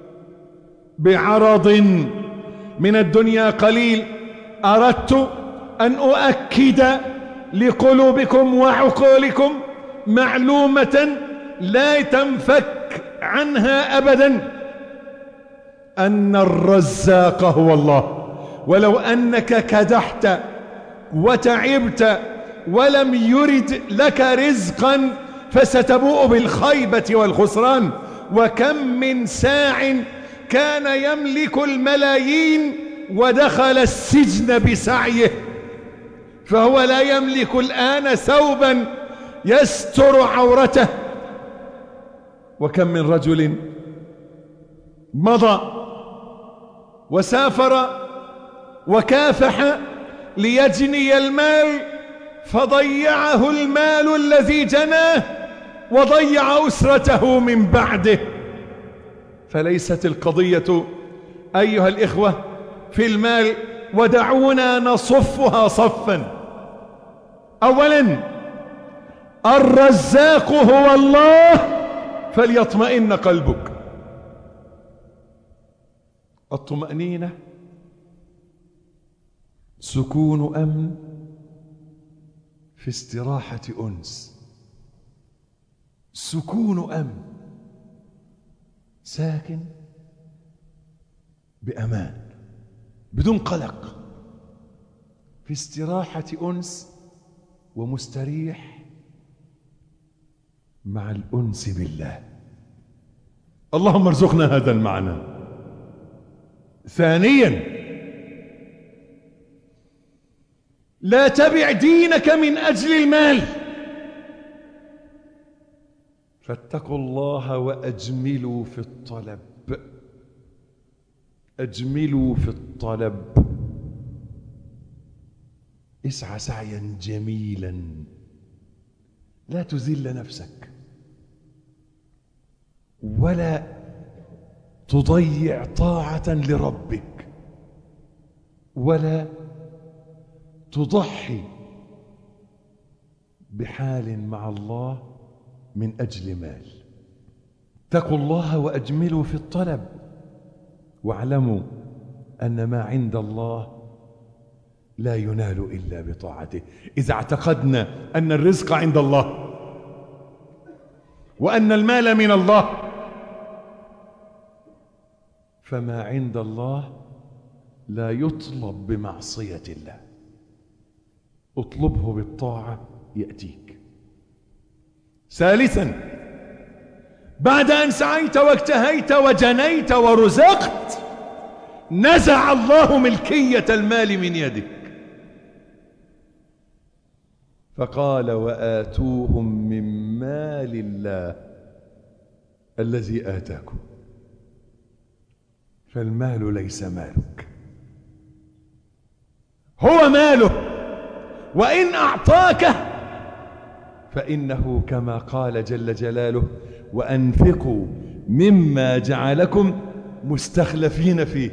Speaker 2: بعرض من الدنيا قليل. أردت أن أؤكد لقلوبكم وعقولكم معلومة لا تنفك عنها أبدا، أن الرزاق هو الله. ولو أنك كدحت وتعبت ولم يرد لك رزقا فستبوء بالخيبة والخسران. وكم من ساع كان يملك الملايين ودخل السجن بسعيه، فهو لا يملك الآن ثوبا يستر عورته. وكم من رجل مضى وسافر وكافح ليجني المال، فضيعه المال الذي جناه وضيع أسرته من بعده. فليست القضية أيها الإخوة في المال، ودعونا نصفها صفا. أولا الرزاق هو الله، فليطمئن قلبك. الطمأنينة سكون أمن في استراحة أنس. سكون أمن، ساكن بأمان بدون قلق، في استراحة أنس ومستريح مع الأنس بالله. اللهم ارزقنا هذا المعنى. ثانيا لا تبع دينك من أجل المال، فاتقوا الله وأجملوا في الطلب. أجملوا في الطلب، اسعى سعيا جميلا، لا تذل نفسك ولا تضيع طاعة لربك ولا تضحي بحال مع الله من أجل مال. اتقوا الله وأجملوا في الطلب، واعلموا أن ما عند الله لا ينال إلا بطاعته. إذا اعتقدنا أن الرزق عند الله وأن المال من الله، فما عند الله لا يطلب بمعصية الله، اطلبه بالطاعة يأتيك. ثالثا بعد أن سعيت واجتهيت وجنيت ورزقت، نزع الله ملكية المال من يدك، فقال وآتوهم من مال الله الذي آتاكم. فالمال ليس مالك، هو ماله، وإن أعطاك فإنه كما قال جل جلاله وأنفقوا مما جعلكم مستخلفين فيه.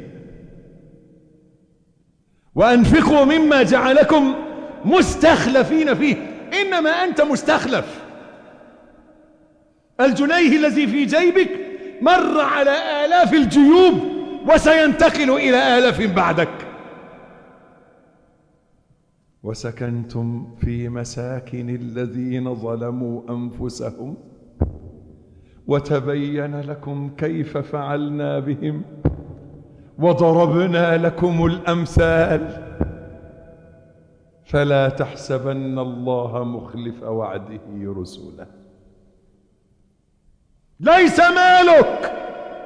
Speaker 2: وأنفقوا مما جعلكم مستخلفين فيه، إنما أنت مستخلف. الجنيه الذي في جيبك مر على آلاف الجيوب وسينتقل إلى آلاف بعدك. وسكنتم في مساكن الذين ظلموا أنفسهم وتبين لكم كيف فعلنا بهم وضربنا لكم الأمثال فلا تحسبن الله مخلف وعده رسله. ليس مالك،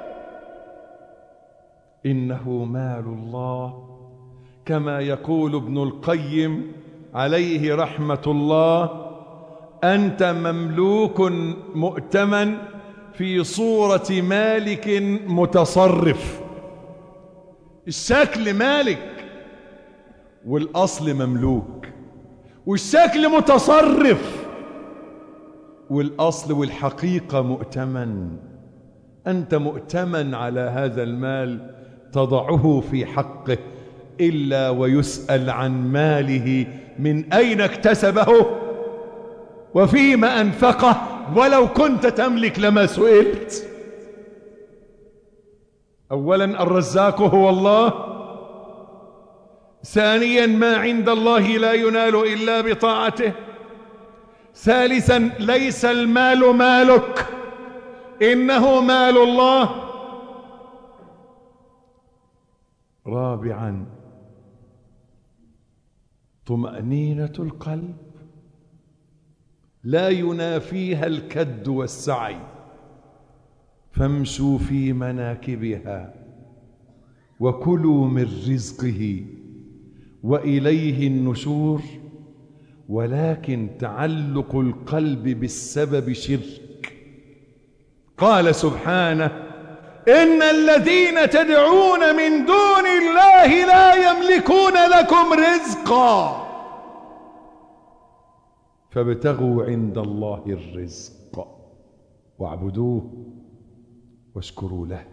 Speaker 2: إنه مال الله، كما يقول ابن القيم عليه رحمة الله: أنت مملوك مؤتمن في صورة مالك متصرف. الشكل مالك والأصل مملوك، والشكل متصرف والأصل والحقيقة مؤتمن. أنت مؤتمن على هذا المال تضعه في حقه، إلا ويسأل عن ماله من أين اكتسبه وفيما أنفقه، ولو كنت تملك لما سئلت. أولا الرزاق هو الله، ثانيا ما عند الله لا ينال إلا بطاعته، ثالثا ليس المال مالك، إنه مال الله، رابعا طمأنينة القلب لا ينافيها الكد والسعي، فامشوا في مناكبها وكلوا من رزقه وإليه النشور. ولكن تعلق القلب بالسبب شرك. قال سبحانه: إن الذين تدعون من دون الله لا يملكون لكم رزقا فابتغوا عند الله الرزق.
Speaker 5: واعبدوه واشكروا له.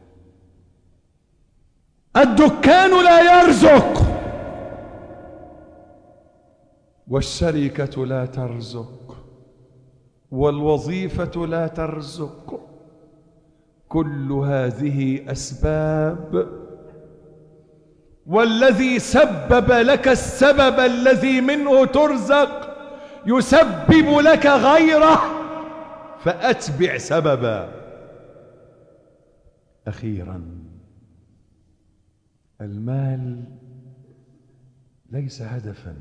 Speaker 2: الدكان لا يرزق،
Speaker 5: والشركة لا ترزق، والوظيفة لا ترزق. كل هذه أسباب، والذي سبب لك السبب الذي منه ترزق يسبب لك غيره، فأتبع سببا. أخيرا، المال ليس هدفا،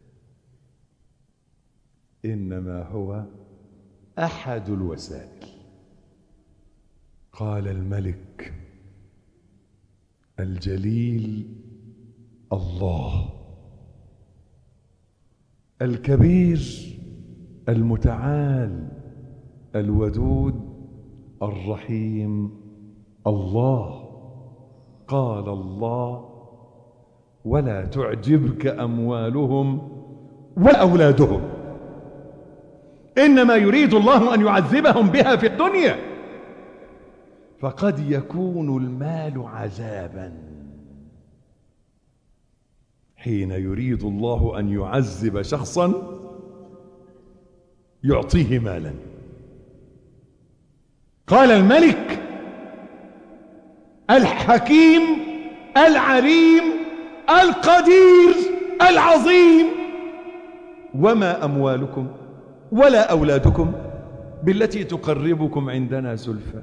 Speaker 5: إنما هو أحد الوسائل. قال الملك الجليل الله الكبير المتعال الودود الرحيم الله. قال الله: ولا تعجبك أموالهم ولا أولادهم، إنما يريد الله أن يعذبهم بها في الدنيا. فقد يكون المال عذابا حين يريد الله أن يعذب شخصا يعطيه مالا. قال الملك الحكيم العليم القدير العظيم: وما أموالكم ولا أولادكم بالتي تقربكم عندنا زلفى.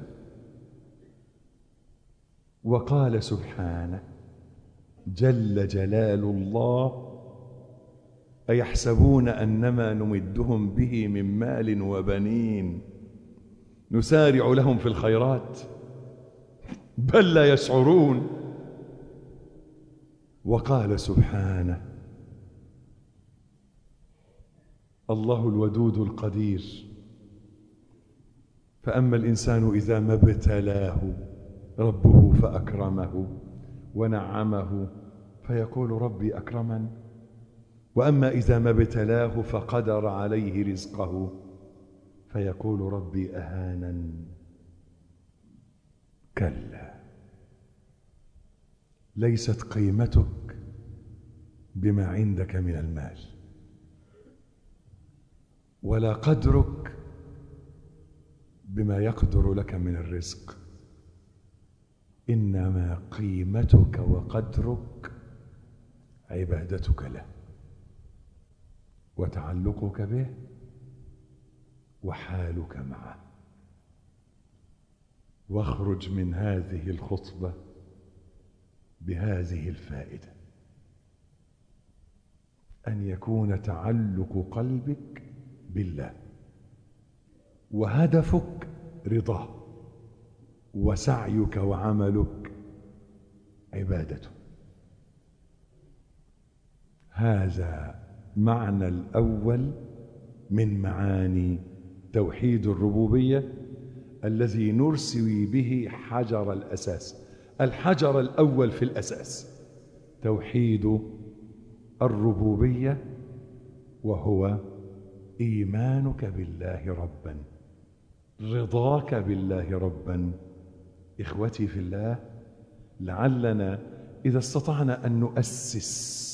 Speaker 5: وقال سبحانه جل جلال الله: أيحسبون أنما نمدهم به من مال وبنين نسارع لهم في الخيرات بل لا يشعرون. وقال سبحانه: الله الودود القدير، فأما الإنسان إذا ما ابتلاه ربه فأكرمه ونعمه فيقول ربي أكرمن، وأما إذا ما ابتلاه فقدر عليه رزقه فيقول ربي أهانن. كلا، ليست قيمتك بما عندك من المال، ولا قدرك بما يقدر لك من الرزق، إنما قيمتك وقدرك عبادتك له وتعلقك به وحالك معه. واخرج من هذه الخطبة بهذه الفائدة: أن يكون تعلق قلبك بالله، وهدفك رضاه، وسعيك وعملك عبادته. هذا معنى الأول من معاني توحيد الربوبية الذي نرسي به حجر الأساس. الحجر الأول في الأساس توحيد الربوبية، وهو إيمانك بالله ربا، رضاك بالله ربا. إخوتي في الله، لعلنا إذا استطعنا أن نؤسس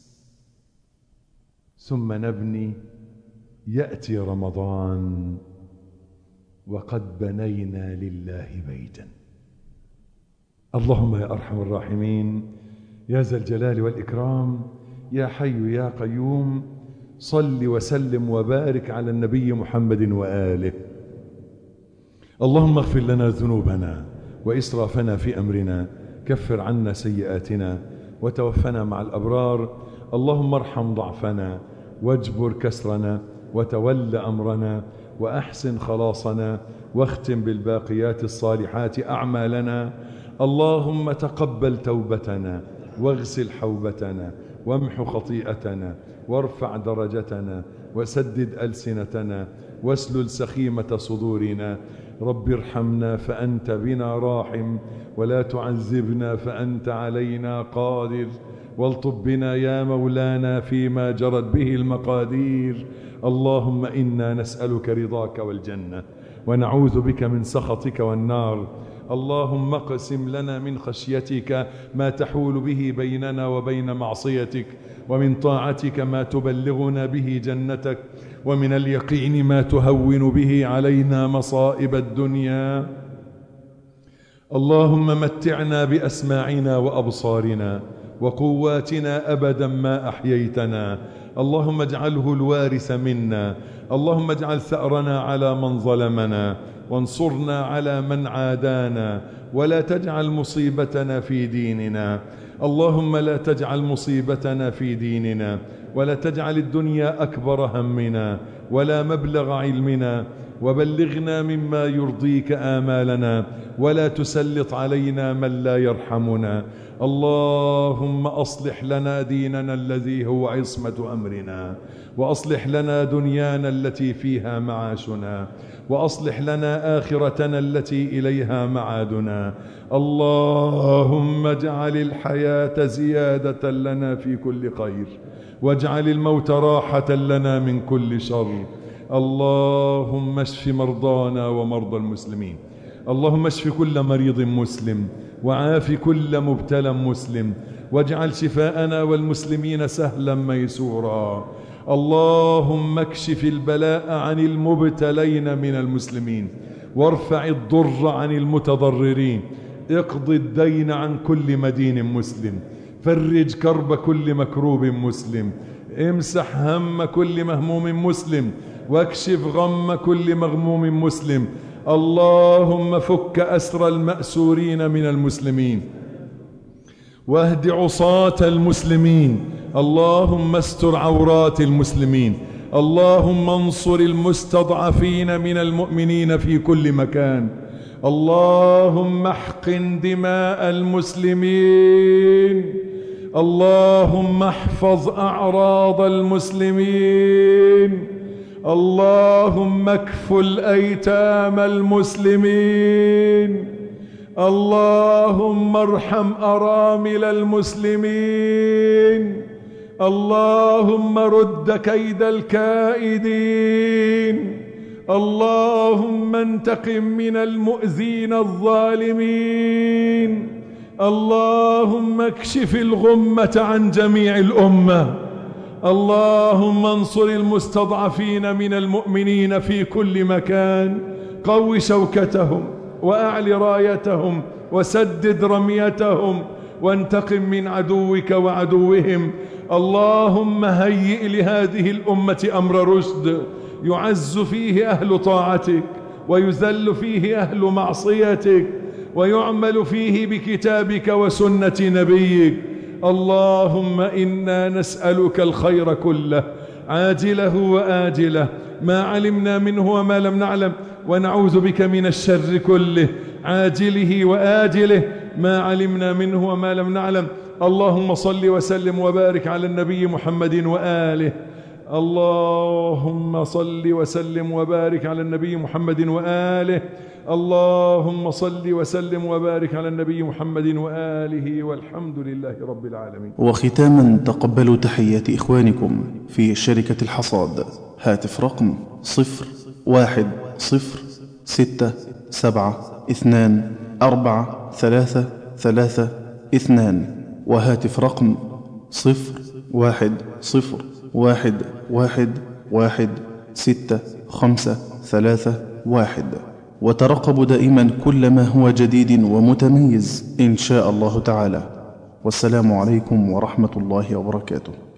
Speaker 5: ثم نبني، يأتي رمضان وقد بنينا لله بيتا. اللهم يا أرحم الراحمين، يا ذا الجلال والإكرام، يا حي يا قيوم، صل وسلم وبارك على النبي محمد وآله. اللهم اغفر لنا ذنوبنا وإسرافنا في أمرنا، كفر عنا سيئاتنا وتوفنا مع الأبرار. اللهم ارحم ضعفنا واجبر كسرنا وتول أمرنا وأحسن خلاصنا، واختم بالباقيات الصالحات أعمالنا. اللهم تقبل توبتنا واغسل حوبتنا وامح خطيئتنا وارفع درجتنا وسدد ألسنتنا واسلل سخيمة صدورنا. رب ارحمنا فأنت بنا راحم، ولا تعذبنا فأنت علينا قادر، والطب بنا يا مولانا فيما جرت به المقادير. اللهم إنا نسألك رضاك والجنة، ونعوذ بك من سخطك والنار. اللهم اقسم لنا من خشيتك ما تحول به بيننا وبين معصيتك، ومن طاعتك ما تبلغنا به جنتك، ومن اليقين ما تهون به علينا مصائب الدنيا. اللهم متعنا بأسماعنا وأبصارنا وقواتنا أبدا ما أحييتنا. اللهم اجعله الوارث منا. اللهم اجعل ثأرنا على من ظلمنا، وانصرنا على من عادانا، ولا تجعل مصيبتنا في ديننا. اللهم لا تجعل مصيبتنا في ديننا، ولا تجعل الدنيا أكبر همنا ولا مبلغ علمنا، وبلغنا مما يرضيك آمالنا، ولا تسلط علينا من لا يرحمنا. اللهم أصلح لنا ديننا الذي هو عصمة أمرنا، وأصلح لنا دنيانا التي فيها معاشنا، وأصلح لنا آخرتنا التي إليها معادنا. اللهم اجعل الحياة زيادة لنا في كل خير، واجعل الموت راحة لنا من كل شر. اللهم اشف مرضانا ومرضى المسلمين. اللهم اشف كل مريض مسلم، وعاف كل مبتلى مسلم، واجعل شفاءنا والمسلمين سهلا ميسورا. اللهم اكشف البلاء عن المبتلين من المسلمين، وارفع الضر عن المتضررين، اقض الدين عن كل مدين مسلم، فرج كرب كل مكروب مسلم، امسح هم كل مهموم مسلم، واكشف غم كل مغموم مسلم. اللهم فك أسر المأسورين من المسلمين، واهد عصاة المسلمين. اللهم استر عورات المسلمين. اللهم انصر المستضعفين من المؤمنين في كل مكان. اللهم احقن دماء المسلمين. اللهم احفظ أعراض المسلمين. اللهم اكفل أيتام المسلمين. اللهم ارحم أرامل المسلمين. اللهم رد كيد الكائدين. اللهم انتقم من المؤذين الظالمين. اللهم اكشف الغمة عن جميع الأمة. اللهم انصر المستضعفين من المؤمنين في كل مكان، قو شوكتهم وأعل رايتهم وسدد رميتهم، وانتقم من عدوك وعدوهم. اللهم هيئ لهذه الأمة أمر رشد، يعز فيه أهل طاعتك، ويذل فيه أهل معصيتك، ويعمل فيه بكتابك وسنة نبيك. اللهم إنا نسألك الخير كله، عاجله وآجله، ما علمنا منه وما لم نعلم، ونعوذ بك من الشر كله، عاجله وآجله، ما علمنا منه وما لم نعلم. اللهم صل وسلم وبارك على النبي محمد وآله. اللهم صل وسلم وبارك على النبي محمد وآله. اللهم صل وسلم وبارك على النبي محمد وآله، والحمد لله رب العالمين.
Speaker 3: وختاما تقبلوا تحيات إخوانكم في شركة الحصاد. هاتف رقم صفر واحد صفر ستة سبعة اثنان أربعة ثلاثة ثلاثة اثنان، وهاتف رقم صفر واحد صفر واحد واحد واحد ستة خمسة ثلاثة واحد. وترقبوا دائما كل ما هو جديد ومتميز إن شاء الله تعالى. والسلام عليكم ورحمة الله وبركاته.